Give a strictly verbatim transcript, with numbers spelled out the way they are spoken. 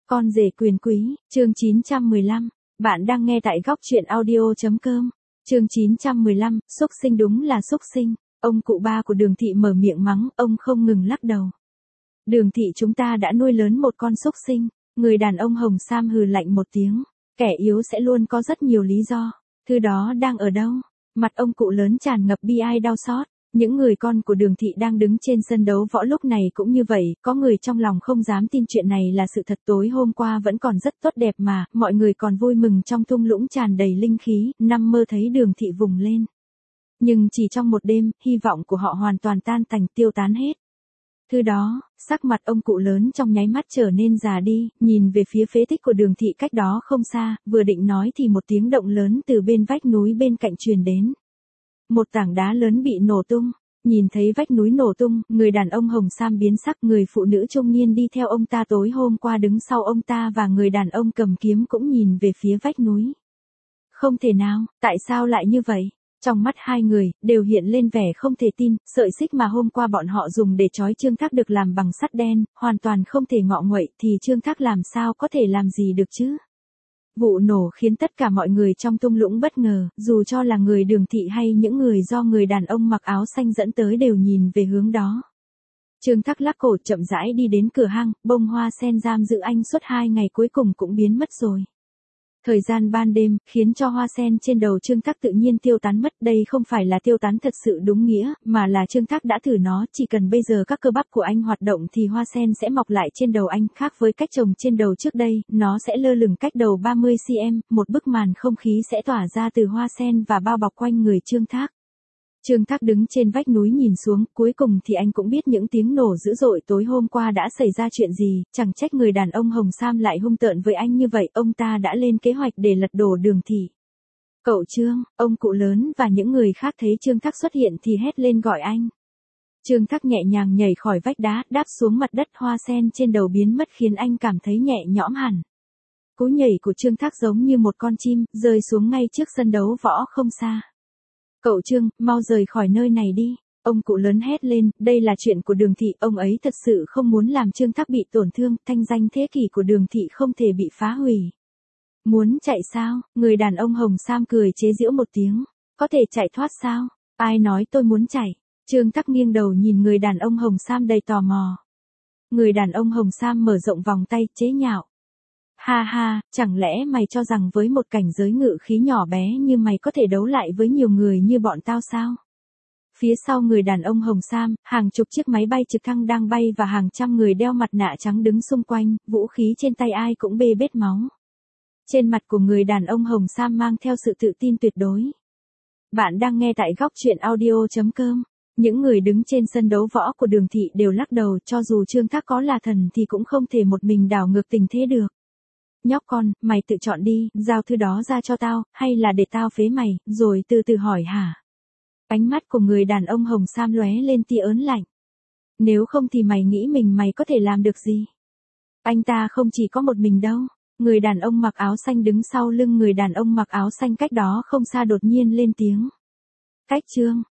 Con rể quyền quý, chương chín trăm mười lăm. Bạn đang nghe tại góc truyện audio chấm com. Chương chín trăm mười lăm, xúc sinh đúng là xúc sinh. Ông cụ ba của Đường thị mở miệng mắng, ông không ngừng lắc đầu. Đường thị chúng ta đã nuôi lớn một con xúc sinh. Người đàn ông Hồng Sam hừ lạnh một tiếng. Kẻ yếu sẽ luôn có rất nhiều lý do. Thứ đó đang ở đâu? Mặt ông cụ lớn tràn ngập bi ai đau xót. Những người con của Đường thị đang đứng trên sân đấu võ lúc này cũng như vậy, có người trong lòng không dám tin chuyện này là sự thật. Tối hôm qua vẫn còn rất tốt đẹp mà, mọi người còn vui mừng trong thung lũng tràn đầy linh khí, năm mơ thấy Đường thị vùng lên. Nhưng chỉ trong một đêm, hy vọng của họ hoàn toàn tan tành tiêu tán hết. Thứ đó, sắc mặt ông cụ lớn trong nháy mắt trở nên già đi, nhìn về phía phế tích của Đường thị cách đó không xa, vừa định nói thì một tiếng động lớn từ bên vách núi bên cạnh truyền đến. Một tảng đá lớn bị nổ tung, nhìn thấy vách núi nổ tung, người đàn ông Hồng Sam biến sắc, người phụ nữ trung niên đi theo ông ta tối hôm qua đứng sau ông ta và người đàn ông cầm kiếm cũng nhìn về phía vách núi. Không thể nào, tại sao lại như vậy? Trong mắt hai người, đều hiện lên vẻ không thể tin, sợi xích mà hôm qua bọn họ dùng để trói Trương Thác được làm bằng sắt đen, hoàn toàn không thể ngọ nguậy, thì Trương Thác làm sao có thể làm gì được chứ? Vụ nổ khiến tất cả mọi người trong thung lũng bất ngờ, dù cho là người Đường thị hay những người do người đàn ông mặc áo xanh dẫn tới đều nhìn về hướng đó. Trương Thác lắc cổ chậm rãi đi đến cửa hang, bông hoa sen giam giữ anh suốt hai ngày cuối cùng cũng biến mất rồi. Thời gian ban đêm, khiến cho hoa sen trên đầu Trương Thác tự nhiên tiêu tán mất. Đây không phải là tiêu tán thật sự đúng nghĩa, mà là Trương Thác đã thử nó, chỉ cần bây giờ các cơ bắp của anh hoạt động thì hoa sen sẽ mọc lại trên đầu anh. Khác với cách trồng trên đầu trước đây, nó sẽ lơ lửng cách đầu ba mươi xăng-ti-mét, một bức màn không khí sẽ tỏa ra từ hoa sen và bao bọc quanh người Trương Thác. Trương Thác đứng trên vách núi nhìn xuống, cuối cùng thì anh cũng biết những tiếng nổ dữ dội tối hôm qua đã xảy ra chuyện gì, chẳng trách người đàn ông Hồng Sam lại hung tợn với anh như vậy, ông ta đã lên kế hoạch để lật đổ Đường thị. Cậu Trương, ông cụ lớn và những người khác thấy Trương Thác xuất hiện thì hét lên gọi anh. Trương Thác nhẹ nhàng nhảy khỏi vách đá, đáp xuống mặt đất, hoa sen trên đầu biến mất khiến anh cảm thấy nhẹ nhõm hẳn. Cú nhảy của Trương Thác giống như một con chim, rơi xuống ngay trước sân đấu võ không xa. Cậu Trương, mau rời khỏi nơi này đi. Ông cụ lớn hét lên, đây là chuyện của Đường thị, ông ấy thật sự không muốn làm Trương Thác bị tổn thương, thanh danh thế kỷ của Đường thị không thể bị phá hủy. Muốn chạy sao? Người đàn ông Hồng Sam cười chế giễu một tiếng. Có thể chạy thoát sao? Ai nói tôi muốn chạy? Trương Thác nghiêng đầu nhìn người đàn ông Hồng Sam đầy tò mò. Người đàn ông Hồng Sam mở rộng vòng tay, chế nhạo. Ha ha, chẳng lẽ mày cho rằng với một cảnh giới ngự khí nhỏ bé như mày có thể đấu lại với nhiều người như bọn tao sao? Phía sau người đàn ông Hồng Sam, hàng chục chiếc máy bay trực thăng đang bay và hàng trăm người đeo mặt nạ trắng đứng xung quanh, vũ khí trên tay ai cũng bê bết máu. Trên mặt của người đàn ông Hồng Sam mang theo sự tự tin tuyệt đối. Bạn đang nghe tại góc truyện audio chấm com. Những người đứng trên sân đấu võ của Đường thị đều lắc đầu, cho dù Trương Thác có là thần thì cũng không thể một mình đảo ngược tình thế được. Nhóc con, mày tự chọn đi, giao thứ đó ra cho tao, hay là để tao phế mày, rồi từ từ hỏi hả? Ánh mắt của người đàn ông Hồng Sam lóe lên tia ớn lạnh. Nếu không thì mày nghĩ mình mày có thể làm được gì? Anh ta không chỉ có một mình đâu. Người đàn ông mặc áo xanh đứng sau lưng người đàn ông mặc áo xanh cách đó không xa đột nhiên lên tiếng. Cách Trương,